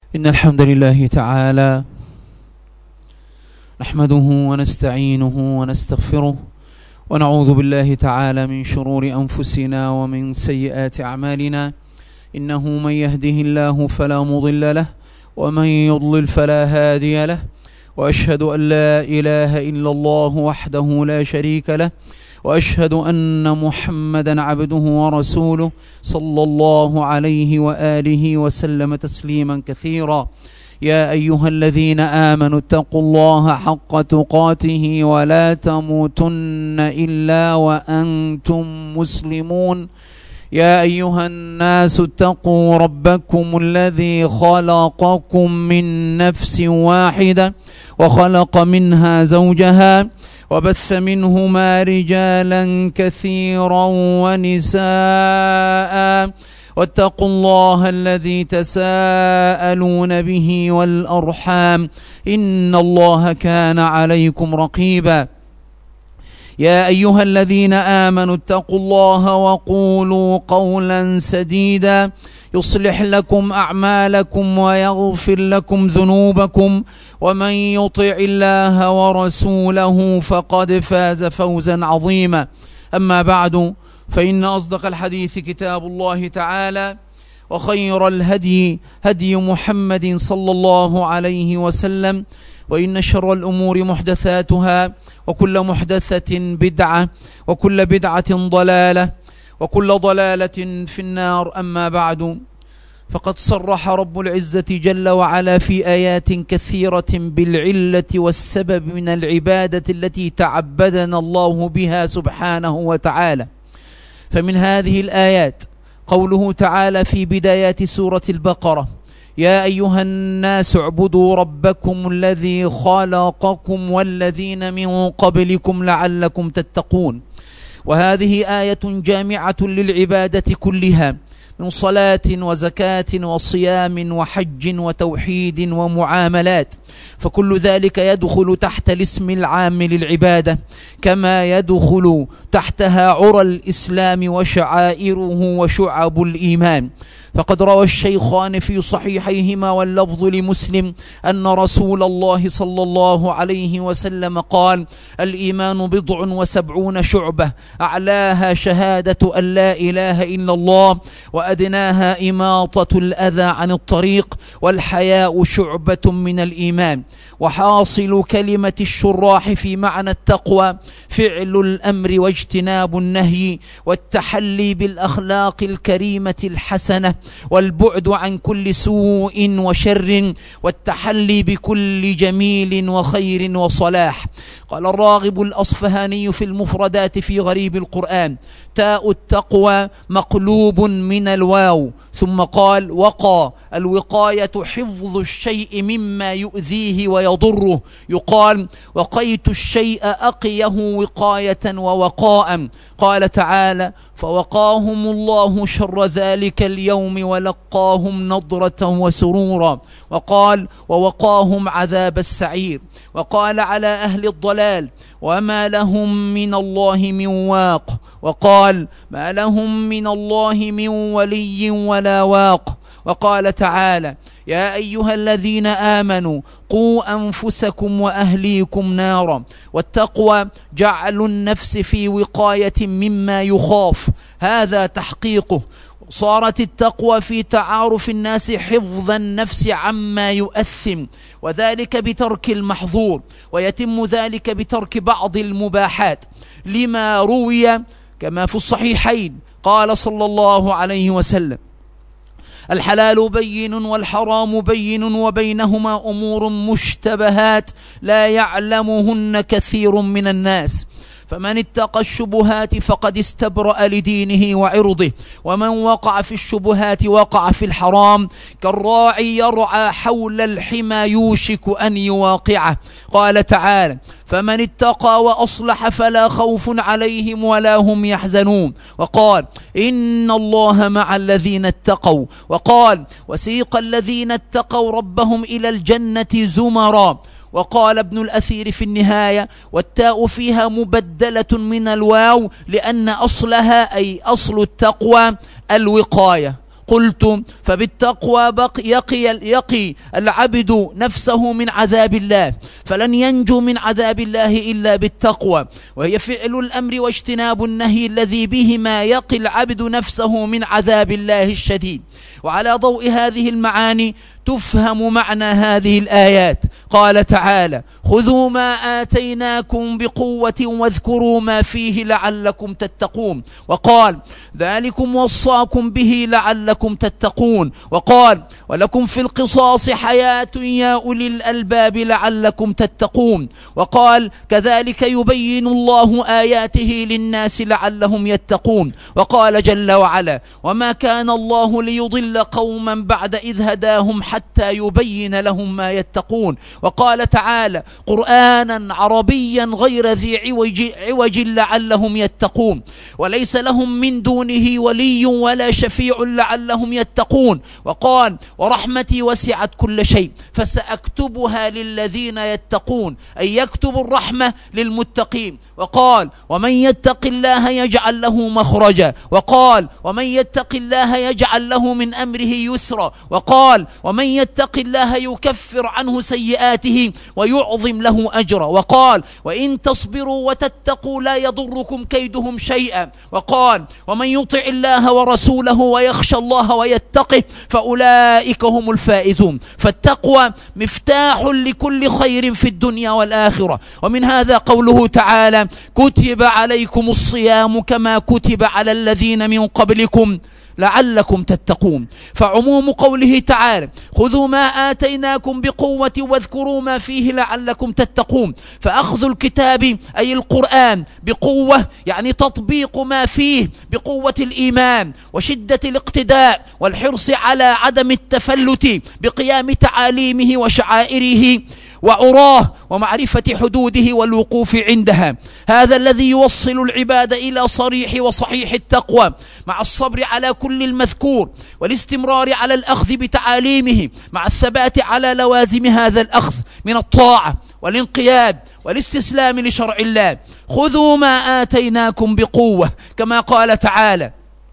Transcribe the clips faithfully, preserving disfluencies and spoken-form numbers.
إن الحمد لله تعالى نحمده ونستعينه ونستغفره ونعوذ بالله تعالى من شرور أنفسنا ومن سيئات أعمالنا. إنه من يهده الله فلا مضل له ومن يضلل فلا هادي له، وأشهد أن لا إله إلا الله وحده لا شريك له، وأشهد أن محمدا عبده ورسوله صلى الله عليه وآله وسلم تسليما كثيرا. يا أيها الذين آمنوا اتقوا الله حق تقاته ولا تموتن إلا وأنتم مسلمون. يا أيها الناس اتقوا ربكم الذي خلقكم من نفس واحدة وخلق منها زوجها وبث منهما رجالا كثيرا ونساء، واتقوا الله الذي تساءلون به والأرحام إن الله كان عليكم رقيبا. يا أيها الذين آمنوا اتقوا الله وقولوا قولا سديدا يصلح لكم أعمالكم ويغفر لكم ذنوبكم، ومن يطع الله ورسوله فقد فاز فوزا عظيما. أما بعد، فإن أصدق الحديث كتاب الله تعالى، وخير الهدي هدي محمد صلى الله عليه وسلم، وإن شر الأمور محدثاتها، وكل محدثة بدعة، وكل بدعة ضلالة، وكل ضلالة في النار. أما بعد، فقد صرح رب العزة جل وعلا في آيات كثيرة بالعلة والسبب من العبادة التي تعبدنا الله بها سبحانه وتعالى. فمن هذه الآيات قوله تعالى في بدايات سورة البقرة: يا أيها الناس اعبدوا ربكم الذي خلقكم والذين من قبلكم لعلكم تتقون. وهذه آية جامعة للعبادة كلها، من صلاة وزكاة وصيام وحج وتوحيد ومعاملات، فكل ذلك يدخل تحت الاسم العام للعبادة، كما يدخل تحتها عرى الإسلام وشعائره وشعب الإيمان. فقد روى الشيخان في صحيحيهما واللفظ لمسلم أن رسول الله صلى الله عليه وسلم قال: الإيمان بضع وسبعون شعبة، أعلاها شهادة أن لا إله إلا الله، وأدناها إماطة الأذى عن الطريق، والحياء شعبة من الإيمان. وحاصل كلمة الشراح في معنى التقوى فعل الأمر واجتناب النهي، والتحلي بالأخلاق الكريمة الحسنة، والبعد عن كل سوء وشر، والتحلي بكل جميل وخير وصلاح. قال الراغب الأصفهاني في المفردات في غريب القرآن: تاء التقوى مقلوب من الواو. ثم قال: وقى الوقاية حفظ الشيء مما يؤذيه ويضره. يقال: وقيت الشيء أقيه وقاية ووقاء. قال تعالى: فوقاهم الله شر ذلك اليوم ولقاهم نضرة وسرورا. وقال: ووقاهم عذاب السعير. وقال على أهل الضلال: وما لهم من الله من واق. وقال: ما لهم من الله من ولي ولا واق. وقال تعالى: يا أيها الذين آمنوا قوا أنفسكم وأهليكم نارا. والتقوى جعل النفس في وقاية مما يخاف، هذا تحقيقه. صارت التقوى في تعارف الناس حفظ النفس عما يؤثم، وذلك بترك المحظور، ويتم ذلك بترك بعض المباحات، لما روي كما في الصحيحين قال صلى الله عليه وسلم: الحلال بين والحرام بين وبينهما أمور مشتبهات لا يعلمهن كثير من الناس، فمن اتقى الشبهات فقد استبرأ لدينه وعرضه، ومن وقع في الشبهات وقع في الحرام، كالراعي يرعى حول الحمى يوشك أن يواقعه. قال تعالى: فمن اتقى وأصلح فلا خوف عليهم ولا هم يحزنون. وقال: إن الله مع الذين اتقوا. وقال: وسيق الذين اتقوا ربهم إلى الجنة زمرا. وقال ابن الأثير في النهاية: والتاء فيها مبدلة من الواو، لأن أصلها أي أصل التقوى الوقاية. قلت فبالتقوى بق يقي, يقي العبد نفسه من عذاب الله، فلن ينجو من عذاب الله إلا بالتقوى، وهي فعل الأمر واجتناب النهي الذي بهما يقي العبد نفسه من عذاب الله الشديد. وعلى ضوء هذه المعاني تفهم معنى هذه الآيات. قال تعالى: خذوا ما آتيناكم بقوة واذكروا ما فيه لعلكم تتقون. وقال: ذلكم وصاكم به لعلكم تتقون. وقال: ولكم في القصاص حياة يا أولي الألباب لعلكم تتقون. وقال: كذلك يبين الله آياته للناس لعلهم يتقون. وقال جل وعلا: وما كان الله ليضل قوما بعد إذ هداهم حتى يبين لهم ما يتقون. وقال تعالى: قرآنا عربيا غير ذي عوج, عوج لعلهم يتقون. وليس لهم من دونه ولي ولا شفيع لعلهم يتقون. وقال: ورحمتي وسعت كل شيء فسأكتبها للذين يتقون، أي يكتب الرحمة للمتقين. وقال: ومن يتق الله يجعل له مخرجا. وقال: ومن يتق الله يجعل له من أمره يسرا. وقال: ومن يتق الله يكفر عنه سيئاته ويعظم له أجرا. وقال: وإن تصبروا وتتقوا لا يضركم كيدهم شيئا. وقال: ومن يطع الله ورسوله ويخشى الله ويتقه فأولئك هم الفائزون. فالتقوى مفتاح لكل خير في الدنيا والآخرة. ومن هذا قوله تعالى: كتب عليكم الصيام كما كتب على الذين من قبلكم لعلكم تتقون. فعموم قوله تعالى: خذوا ما آتيناكم بقوة واذكروا ما فيه لعلكم تتقون، فأخذ الكتاب أي القرآن بقوة يعني تطبيق ما فيه بقوة الإيمان وشدة الاقتداء والحرص على عدم التفلت بقيام تعاليمه وشعائره وعراه ومعرفة حدوده والوقوف عندها. هذا الذي يوصل العباد إلى صريح وصحيح التقوى مع الصبر على كل المذكور والاستمرار على الأخذ بتعاليمه مع الثبات على لوازم هذا الأخذ من الطاعة والانقياد والاستسلام لشرع الله. خذوا ما آتيناكم بقوة، كما قال تعالى: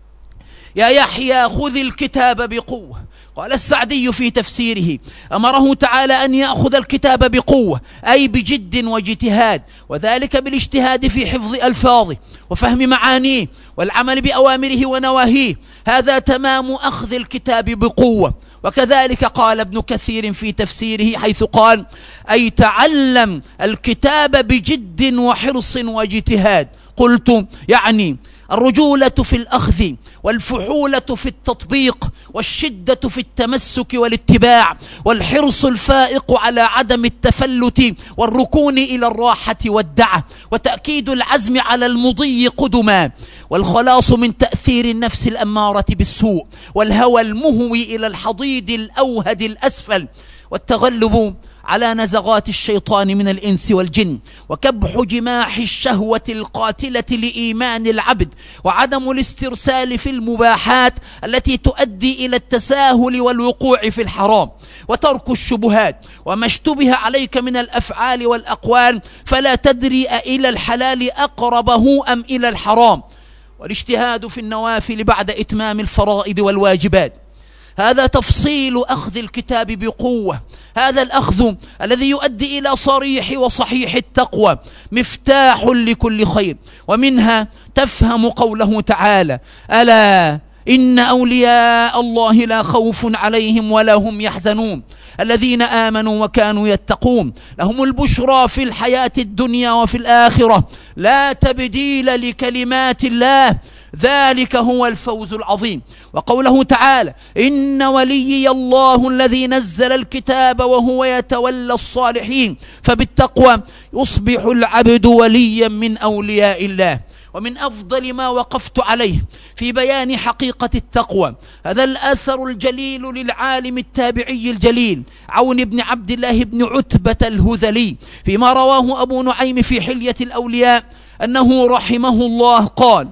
يا يحيى خذ الكتاب بقوة. قال السعدي في تفسيره: أمره تعالى أن يأخذ الكتاب بقوة أي بجد واجتهاد، وذلك بالاجتهاد في حفظ ألفاظه وفهم معانيه والعمل بأوامره ونواهيه. هذا تمام أخذ الكتاب بقوة. وكذلك قال ابن كثير في تفسيره حيث قال: أي تعلم الكتاب بجد وحرص واجتهاد. قلت يعني الرجولة في الأخذ والفحولة في التطبيق والشدة في التمسك والاتباع والحرص الفائق على عدم التفلت والركون إلى الراحة والدعة وتأكيد العزم على المضي قدما والخلاص من تأثير النفس الأمارة بالسوء والهوى المهوي إلى الحضيض الأوهد الأسفل والتغلب على نزغات الشيطان من الإنس والجن وكبح جماح الشهوة القاتلة لإيمان العبد وعدم الاسترسال في المباحات التي تؤدي إلى التساهل والوقوع في الحرام وترك الشبهات وما اشتبه عليك من الأفعال والأقوال فلا تدري إلى الحلال أقربه أم إلى الحرام والاجتهاد في النوافل بعد إتمام الفرائض والواجبات. هذا تفصيل أخذ الكتاب بقوة. هذا الأخذ الذي يؤدي إلى صريح وصحيح التقوى مفتاح لكل خير. ومنها تفهم قوله تعالى: ألا إن أولياء الله لا خوف عليهم ولا هم يحزنون الذين آمنوا وكانوا يتقون لهم البشرى في الحياة الدنيا وفي الآخرة لا تبديل لكلمات الله ذلك هو الفوز العظيم. وقوله تعالى: إن وليي الله الذي نزل الكتاب وهو يتولى الصالحين. فبالتقوى يصبح العبد وليا من أولياء الله. ومن أفضل ما وقفت عليه في بيان حقيقة التقوى هذا الأثر الجليل للعالم التابعي الجليل عون بن عبد الله بن عتبة الهذلي فيما رواه أبو نعيم في حلية الأولياء أنه رحمه الله قال: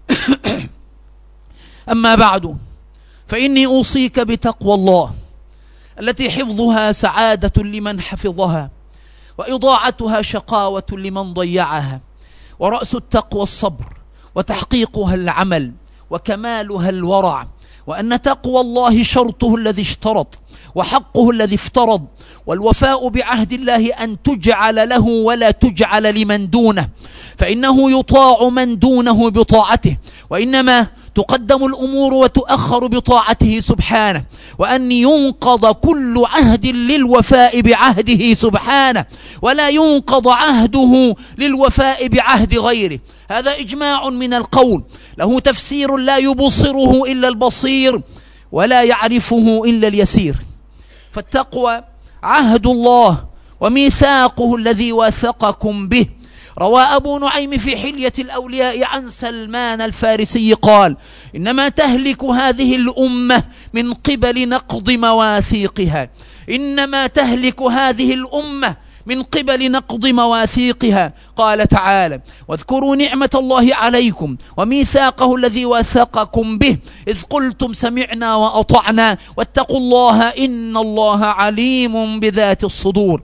أما بعد فإني أوصيك بتقوى الله التي حفظها سعادة لمن حفظها وإضاعتها شقاوة لمن ضيعها، ورأس التقوى الصبر وتحقيقها العمل وكمالها الورع وأن تقوى الله شرطه الذي اشترط وحقه الذي افترض، والوفاء بعهد الله أن تجعل له ولا تجعل لمن دونه، فإنه يطاع من دونه بطاعته، وإنما تقدم الأمور وتؤخر بطاعته سبحانه، وأن ينقض كل عهد للوفاء بعهده سبحانه، ولا ينقض عهده للوفاء بعهد غيره. هذا إجماع من القول له تفسير لا يبصره إلا البصير ولا يعرفه إلا اليسير. فالتقوى عهد الله وميثاقه الذي واثقكم به. روى أبو نعيم في حلية الأولياء عن سلمان الفارسي قال: إنما تهلك هذه الأمة من قبل نقض مواثيقها، إنما تهلك هذه الأمة من قبل نقض مواثيقها. قال تعالى: واذكروا نعمة الله عليكم وميثاقه الذي واثقكم به إذ قلتم سمعنا وأطعنا واتقوا الله إن الله عليم بذات الصدور.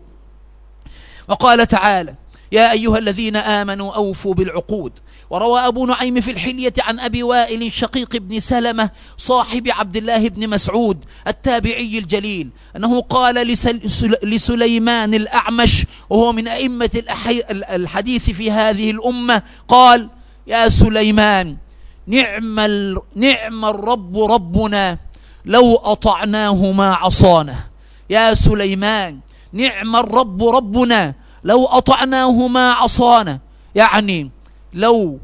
وقال تعالى: يا أيها الذين آمنوا أوفوا بالعقود. وروى أبو نعيم في الحلية عن أبي وائل شقيق بن سلمة صاحب عبد الله بن مسعود التابعي الجليل أنه قال لسليمان الأعمش وهو من أئمة الحديث في هذه الأمة، قال: يا سليمان، نعم, نعم الرب ربنا لو أطعناه ما عصانا. يا سليمان، نعم الرب ربنا لو أطعناه ما عصانا، يعني لو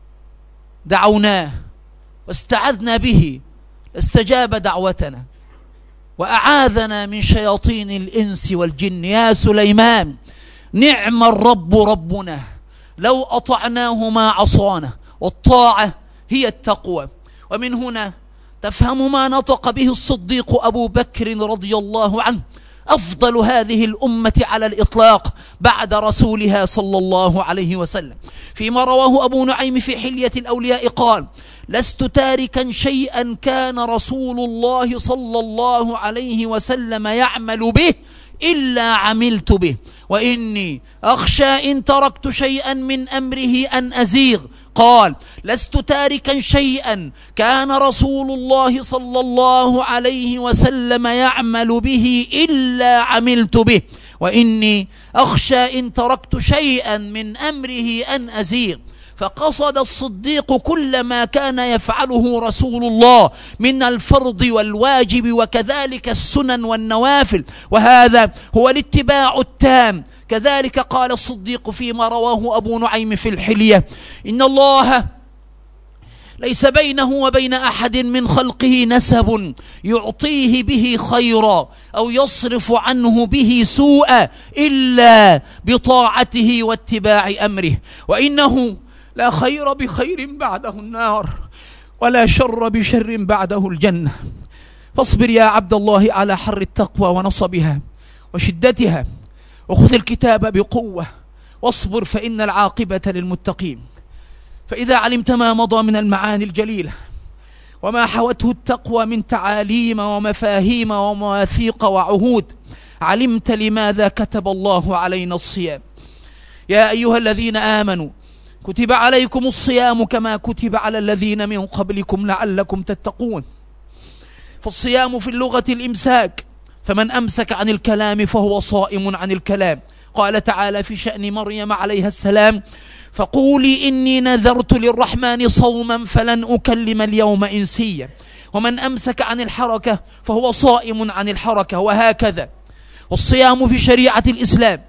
دعوناه واستعذنا به استجاب دعوتنا وأعاذنا من شياطين الإنس والجن. يا سليمان، نعم الرب ربنا لو أطعناه ما عصانا. والطاعة هي التقوى. ومن هنا تفهم ما نطق به الصديق أبو بكر رضي الله عنه، أفضل هذه الأمة على الإطلاق بعد رسولها صلى الله عليه وسلم، فيما رواه أبو نعيم في حلية الأولياء قال: لست تاركا شيئا كان رسول الله صلى الله عليه وسلم يعمل به إلا عملت به، وإني أخشى إن تركت شيئا من أمره أن أزيغ. قال: لست تاركا شيئا كان رسول الله صلى الله عليه وسلم يعمل به إلا عملت به، وإني أخشى إن تركت شيئا من أمره أن أزيغ. فقصد الصديق كل ما كان يفعله رسول الله من الفرض والواجب وكذلك السنن والنوافل، وهذا هو الاتباع التام. كذلك قال الصديق فيما رواه أبو نعيم في الحلية: إن الله ليس بينه وبين أحد من خلقه نسب يعطيه به خيرا أو يصرف عنه به سوءا إلا بطاعته واتباع أمره، وإنه لا خير بخير بعده النار ولا شر بشر بعده الجنة. فاصبر يا عبد الله على حر التقوى ونصبها وشدتها، وخذ الكتاب بقوة واصبر فإن العاقبة للمتقين. فإذا علمت ما مضى من المعاني الجليلة وما حوته التقوى من تعاليم ومفاهيم ومواثيق وعهود، علمت لماذا كتب الله علينا الصيام. يا أيها الذين آمنوا كتب عليكم الصيام كما كتب على الذين من قبلكم لعلكم تتقون. فالصيام في اللغة الإمساك، فمن أمسك عن الكلام فهو صائم عن الكلام. قال تعالى في شأن مريم عليها السلام: فقولي إني نذرت للرحمن صوما فلن أكلم اليوم إنسيا. ومن أمسك عن الحركة فهو صائم عن الحركة، وهكذا. والصيام في شريعة الإسلام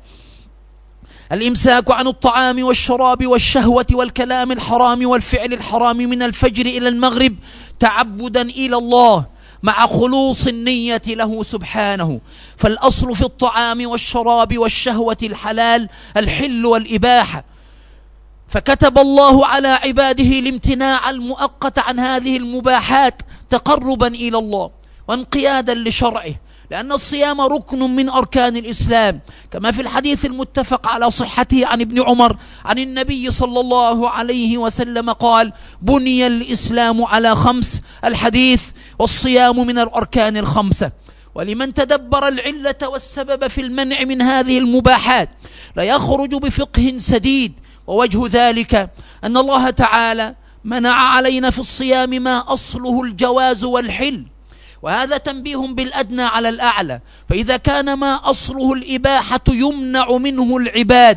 الإمساك عن الطعام والشراب والشهوة والكلام الحرام والفعل الحرام من الفجر إلى المغرب تعبدا إلى الله مع خلوص النية له سبحانه. فالأصل في الطعام والشراب والشهوة الحلال الحل والإباحة، فكتب الله على عباده الامتناع المؤقت عن هذه المباحات تقربا إلى الله وانقيادا لشرعه، لأن الصيام ركن من أركان الإسلام، كما في الحديث المتفق على صحته عن ابن عمر عن النبي صلى الله عليه وسلم قال: بني الإسلام على خمس، الحديث. والصيام من الأركان الخمسة. ولمن تدبر العلة والسبب في المنع من هذه المباحات لا يخرج بفقه سديد، ووجه ذلك أن الله تعالى منع علينا في الصيام ما أصله الجواز والحل، وهذا تنبيه بالأدنى على الأعلى. فإذا كان ما أصله الإباحة يمنع منه العباد،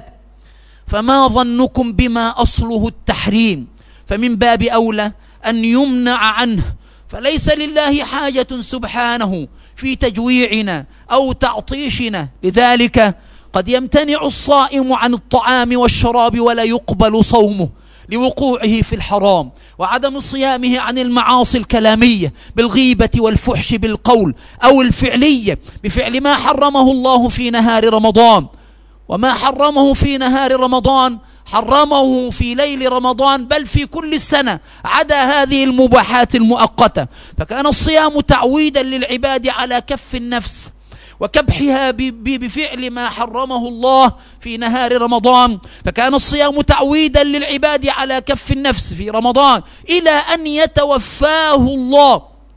فما ظنكم بما أصله التحريم؟ فمن باب أولى أن يمنع عنه. فليس لله حاجة سبحانه في تجويعنا أو تعطيشنا، لذلك قد يمتنع الصائم عن الطعام والشراب ولا يقبل صومه لوقوعه في الحرام، وعدم صيامه عن المعاصي الكلامية بالغيبة والفحش بالقول أو الفعلية بفعل ما حرمه الله في نهار رمضان. وما حرمه في نهار رمضان حرمه في ليل رمضان، بل في كل السنة عدا هذه المباحات المؤقتة. فكان الصيام تعويدا للعباد على كف النفس وكبحها بفعل ما حرمه الله في نهار رمضان. فكان الصيام تعويدا للعباد على كف النفس في رمضان إلى أن يتوفاه الله،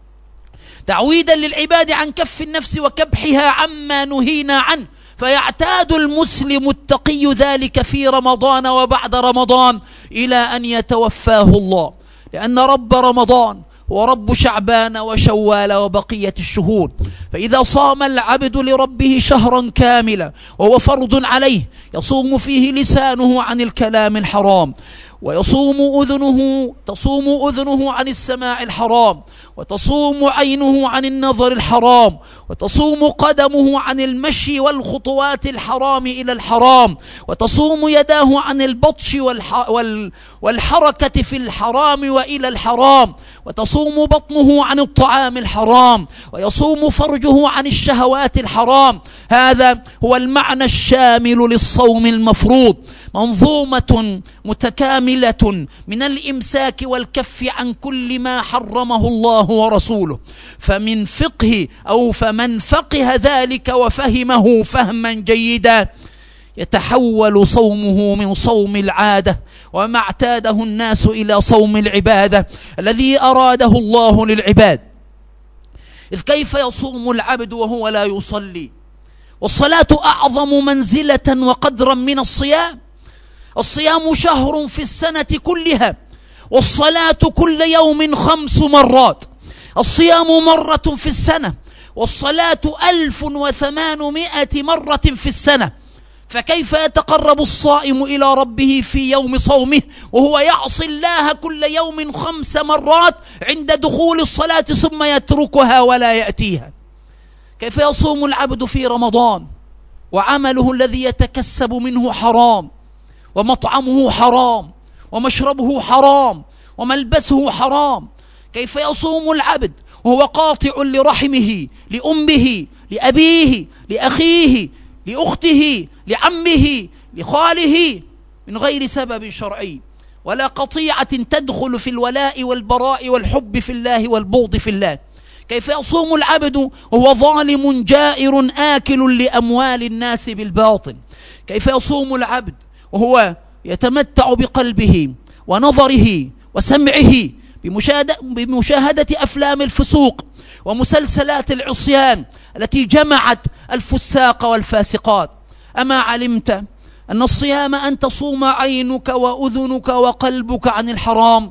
تعويدا للعباد عن كف النفس وكبحها عما نهينا عنه. فيعتاد المسلم التقي ذلك في رمضان وبعد رمضان إلى أن يتوفاه الله، لأن رب رمضان هو رب شعبان وشوال وبقية الشهور. فإذا صام العبد لربه شهرا كاملا وهو فرض عليه، يصوم فيه لسانه عن الكلام الحرام، ويصوم أذنه تصوم أذنه عن السماع الحرام، وتصوم عينه عن النظر الحرام، وتصوم قدمه عن المشي والخطوات الحرام إلى الحرام، وتصوم يداه عن البطش والح وال والحركة في الحرام وإلى الحرام، وتصوم بطنه عن الطعام الحرام، ويصوم فرجه عن الشهوات الحرام. هذا هو المعنى الشامل للصوم المفروض، منظومة متكاملة من الإمساك والكف عن كل ما حرمه الله ورسوله. فمن فقه أو فمن فقه ذلك وفهمه فهما جيدا يتحول صومه من صوم العادة وما اعتاده الناس إلى صوم العبادة الذي أراده الله للعباد. إذ كيف يصوم العبد وهو لا يصلي؟ والصلاة أعظم منزلة وقدرا من الصيام. الصيام شهر في السنة كلها، والصلاة كل يوم خمس مرات. الصيام مرة في السنة، والصلاة ألف وثمانمائة مرة في السنة. فكيف يتقرب الصائم إلى ربه في يوم صومه وهو يعصي الله كل يوم خمس مرات عند دخول الصلاة ثم يتركها ولا يأتيها؟ كيف يصوم العبد في رمضان وعمله الذي يتكسب منه حرام، ومطعمه حرام، ومشربه حرام، وملبسه حرام؟ كيف يصوم العبد وهو قاطع لرحمه، لأمه، لأبيه، لأخيه، لأخته، لعمه، لخاله، من غير سبب شرعي، ولا قطيعة تدخل في الولاء والبراء والحب في الله والبغض في الله؟ كيف يصوم العبد وهو ظالم جائر آكل لأموال الناس بالباطل؟ كيف يصوم العبد وهو يتمتع بقلبه ونظره وسمعه بمشاهدة أفلام الفسوق ومسلسلات العصيان التي جمعت الفساق والفاسقات؟ أما علمت أن الصيام أن تصوم عينك وأذنك وقلبك عن الحرام؟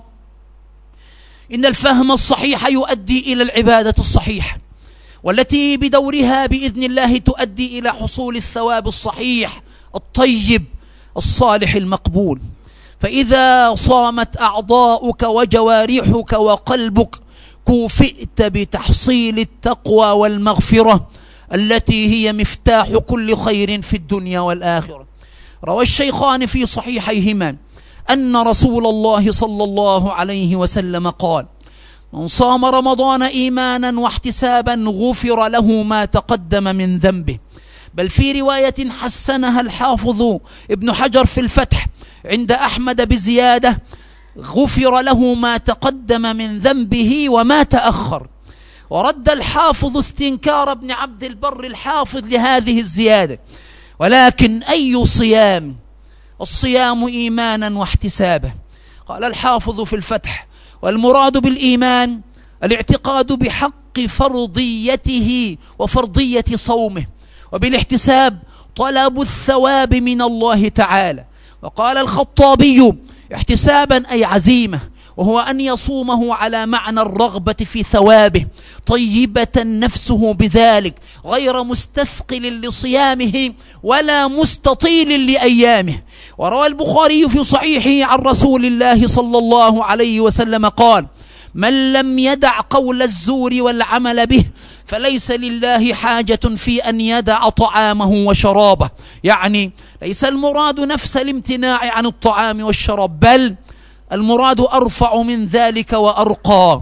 إن الفهم الصحيح يؤدي إلى العبادة الصحيحة، والتي بدورها بإذن الله تؤدي إلى حصول الثواب الصحيح الطيب الصالح المقبول. فإذا صامت أعضاؤك وجوارحك وقلبك كوفئت بتحصيل التقوى والمغفرة التي هي مفتاح كل خير في الدنيا والآخرة. روى الشيخان في صحيحيهما أن رسول الله صلى الله عليه وسلم قال: من صام رمضان إيمانا واحتسابا غفر له ما تقدم من ذنبه. بل في رواية حسنها الحافظ ابن حجر في الفتح عند أحمد بزيادة: غفر له ما تقدم من ذنبه وما تأخر. ورد الحافظ استنكار ابن عبد البر الحافظ لهذه الزيادة. ولكن أي صيام؟ الصيام إيمانا واحتسابا. قال الحافظ في الفتح: والمراد بالإيمان الاعتقاد بحق فرضيته وفرضية صومه، وبالاحتساب طلب الثواب من الله تعالى. وقال الخطابي: احتسابا أي عزيمة، وهو أن يصومه على معنى الرغبة في ثوابه، طيبة نفسه بذلك، غير مستثقل لصيامه ولا مستطيل لأيامه. وروى البخاري في صحيحه عن رسول الله صلى الله عليه وسلم قال: من لم يدع قول الزور والعمل به فليس لله حاجة في أن يدع طعامه وشرابه. يعني ليس المراد نفس الامتناع عن الطعام والشراب، بل المراد أرفع من ذلك وأرقى.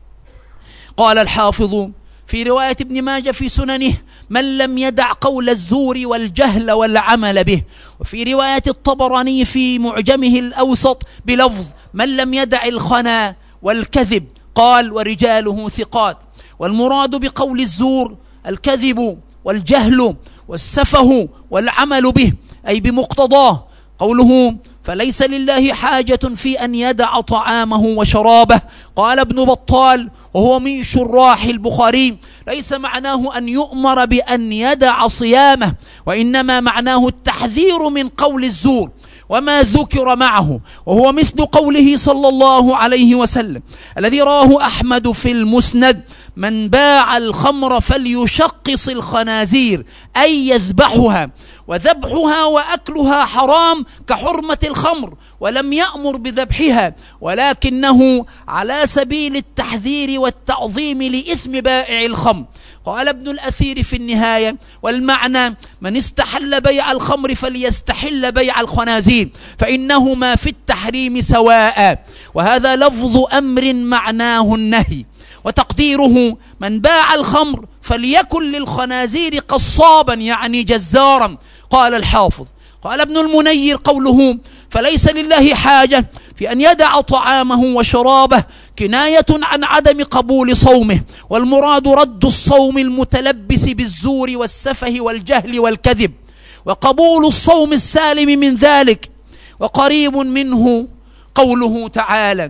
قال الحافظ في رواية ابن ماجه في سننه: من لم يدع قول الزور والجهل والعمل به. وفي رواية الطبراني في معجمه الأوسط بلفظ: من لم يدع الخنا والكذب. قال: ورجاله ثقات. والمراد بقول الزور الكذب والجهل والسفه والعمل به، أي بمقتضاه. قوله: فليس لله حاجة في أن يدع طعامه وشرابه. قال ابن بطال وهو من شراح البخاري: ليس معناه أن يؤمر بأن يدع صيامه، وإنما معناه التحذير من قول الزور وما ذكر معه، وهو مثل قوله صلى الله عليه وسلم الذي رواه أحمد في المسند: من باع الخمر فليشقص الخنازير، أي يذبحها، وذبحها وأكلها حرام كحرمة الخمر، ولم يأمر بذبحها، ولكنه على سبيل التحذير والتعظيم لإثم بائع الخمر. قال ابن الأثير في النهاية: والمعنى من استحل بيع الخمر فليستحل بيع الخنازير، فإنهما في التحريم سواء. وهذا لفظ أمر معناه النهي، وتقديره: من باع الخمر فليكن للخنازير قصابا، يعني جزارا. قال الحافظ. قال ابن المنير: قوله فليس لله حاجة في أن يدع طعامه وشرابه كناية عن عدم قبول صومه، والمراد رد الصوم المتلبس بالزور والسفه والجهل والكذب، وقبول الصوم السالم من ذلك. وقريب منه قوله تعالى: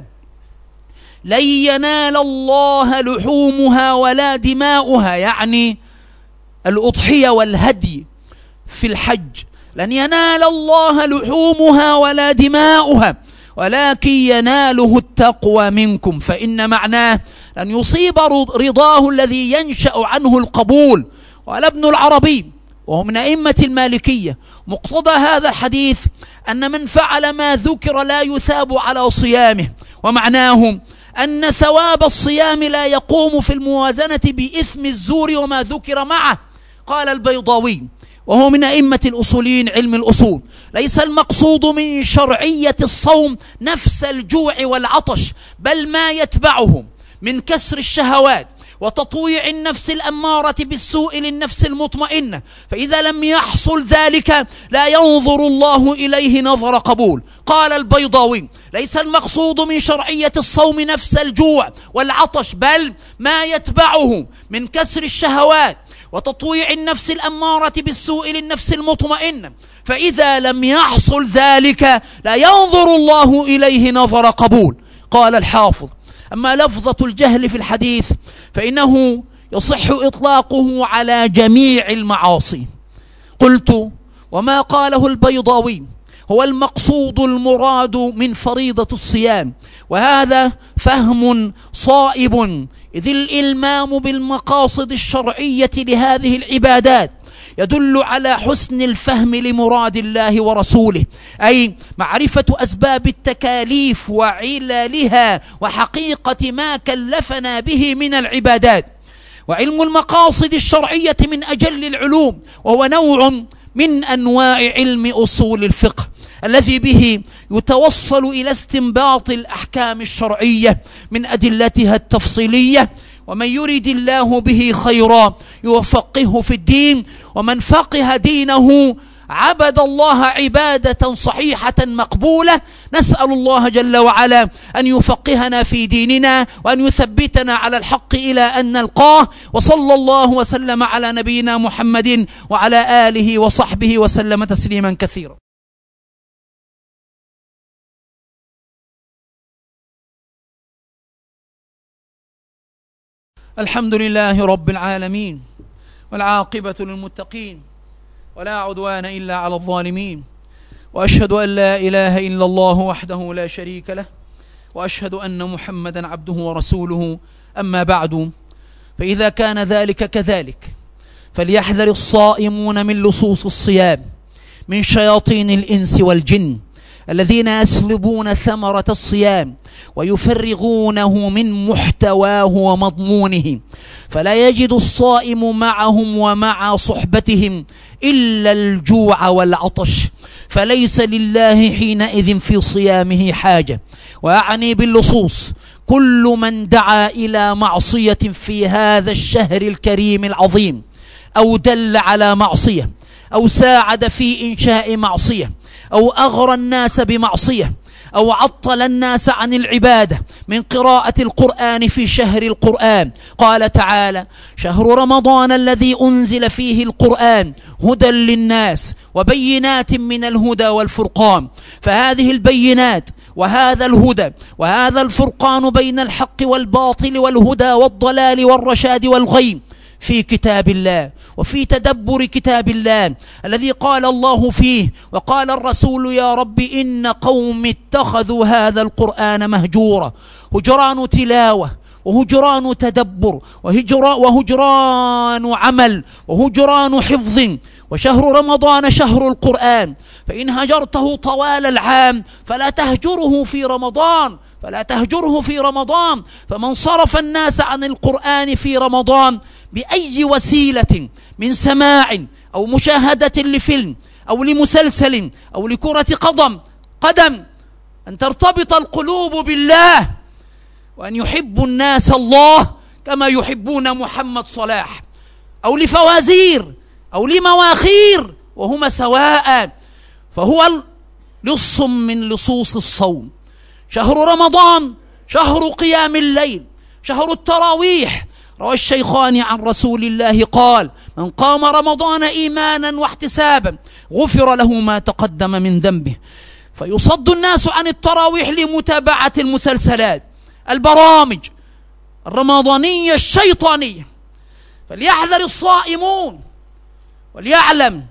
لن ينال الله لحومها ولا دماؤها، يعني الأضحية والهدي في الحج. لن ينال الله لحومها ولا دماؤها ولكن يناله التقوى منكم، فإن معناه أن يصيب رضاه الذي ينشأ عنه القبول. وقال ابن العربي وهو من أئمة المالكية: مقتضى هذا الحديث أن من فعل ما ذكر لا يثاب على صيامه، ومعناه أن ثواب الصيام لا يقوم في الموازنة بإثم الزور وما ذكر معه. قال البيضاوي وهو من أئمة الأصوليين علم الأصول: ليس المقصود من شرعية الصوم نفس الجوع والعطش، بل ما يتبعه من كسر الشهوات وتطويع النفس الأمارة بالسوء للنفس المطمئنة، فإذا لم يحصل ذلك لا ينظر الله إليه نظر قبول. قال البيضاوي: ليس المقصود من شرعية الصوم نفس الجوع والعطش، بل ما يتبعه من كسر الشهوات وتطويع النفس الأمارة بالسوء للنفس المطمئنة، فإذا لم يحصل ذلك لا ينظر الله إليه نظر قبول. قال الحافظ: أما لفظة الجهل في الحديث فإنه يصح إطلاقه على جميع المعاصي. قلت: وما قاله البيضاوي هو المقصود المراد من فريضة الصيام، وهذا فهم صائب، إذ الإلمام بالمقاصد الشرعية لهذه العبادات يدل على حسن الفهم لمراد الله ورسوله، أي معرفة أسباب التكاليف وعللها وحقيقة ما كلفنا به من العبادات. وعلم المقاصد الشرعية من أجل العلوم، وهو نوع من أنواع علم أصول الفقه الذي به يتوصل إلى استنباط الأحكام الشرعية من أدلتها التفصيلية. ومن يريد الله به خيرا يفقهه في الدين، ومن فقه دينه عبد الله عبادة صحيحة مقبولة. نسأل الله جل وعلا أن يفقهنا في ديننا وأن يثبتنا على الحق إلى أن نلقاه. وصلى الله وسلم على نبينا محمد وعلى آله وصحبه وسلم تسليما كثيرا. الحمد لله رب العالمين، والعاقبة للمتقين، ولا عدوان إلا على الظالمين، وأشهد أن لا إله إلا الله وحده لا شريك له، وأشهد أن محمدا عبده ورسوله. أما بعد، فإذا كان ذلك كذلك فليحذر الصائمون من لصوص الصيام من شياطين الإنس والجن الذين يسلبون ثمرة الصيام ويفرغونه من محتواه ومضمونه، فلا يجد الصائم معهم ومع صحبتهم إلا الجوع والعطش، فليس لله حينئذ في صيامه حاجة. وأعني باللصوص كل من دعا إلى معصية في هذا الشهر الكريم العظيم، أو دل على معصية، أو ساعد في إنشاء معصية، أو أغرى الناس بمعصية، أو عطل الناس عن العبادة من قراءة القرآن في شهر القرآن. قال تعالى: شهر رمضان الذي أنزل فيه القرآن هدى للناس وبينات من الهدى والفرقان. فهذه البينات وهذا الهدى وهذا الفرقان بين الحق والباطل والهدى والضلال والرشاد والغي في كتاب الله وفي تدبر كتاب الله الذي قال الله فيه وقال الرسول: يا رب إن قوم اتخذوا هذا القرآن مهجورا. هجران تلاوة، وهجران تدبر، وهجران عمل، وهجران حفظ. وشهر رمضان شهر القرآن، فإن هجرته طوال العام فلا تهجره في رمضان فلا تهجره في رمضان. فمن صرف الناس عن القرآن في رمضان بأي وسيلة من سماع أو مشاهدة لفيلم أو لمسلسل أو لكرة قدم قدم أن ترتبط القلوب بالله، وأن يحب الناس الله كما يحبون محمد صلاح، أو لفوازير أو لمواخير وهما سواء، فهو لص من لصوص الصوم. شهر رمضان شهر قيام الليل، شهر التراويح. روى الشيخان عن رسول الله قال: من قام رمضان إيمانا واحتسابا غفر له ما تقدم من ذنبه. فيصد الناس عن التراويح لمتابعة المسلسلات، البرامج الرمضانية الشيطانية. فليحذر الصائمون، وليعلم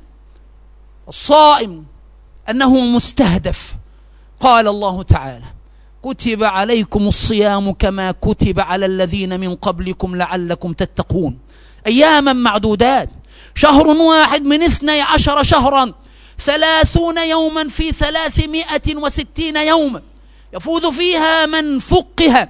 الصائم أنه مستهدف. قال الله تعالى: كتب عليكم الصيام كما كتب على الذين من قبلكم لعلكم تتقون. أياما معدودات، شهر واحد من اثني عشر شهرا، ثلاثون يوما في ثلاثمائة وستين يوما، يفوز فيها من فقه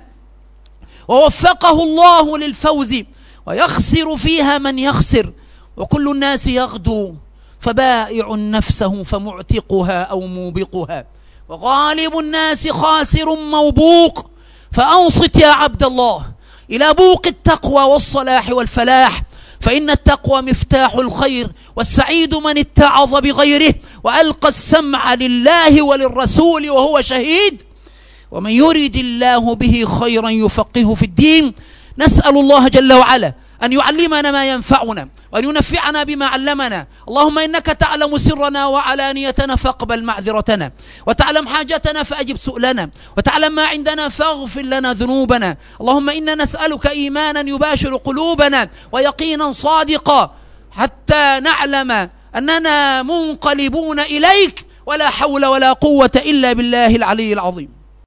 ووفقه الله للفوز، ويخسر فيها من يخسر. وكل الناس يغدو فبائع نفسه فمعتقها أو موبقها، وغالب الناس خاسر موبوق. فأنصت يا عبد الله إلى بوق التقوى والصلاح والفلاح، فإن التقوى مفتاح الخير، والسعيد من اتعظ بغيره وألقى السمع لله وللرسول وهو شهيد. ومن يريد الله به خيرا يفقهه في الدين. نسأل الله جل وعلا أن يعلمنا ما ينفعنا وأن ينفعنا بما علمنا. اللهم إنك تعلم سرنا وعلانيتنا فاقبل معذرتنا، وتعلم حاجتنا فأجب سؤلنا، وتعلم ما عندنا فاغفر لنا ذنوبنا. اللهم إنا نسألك إيمانا يباشر قلوبنا ويقينا صادقا حتى نعلم أننا منقلبون إليك، ولا حول ولا قوة إلا بالله العلي العظيم.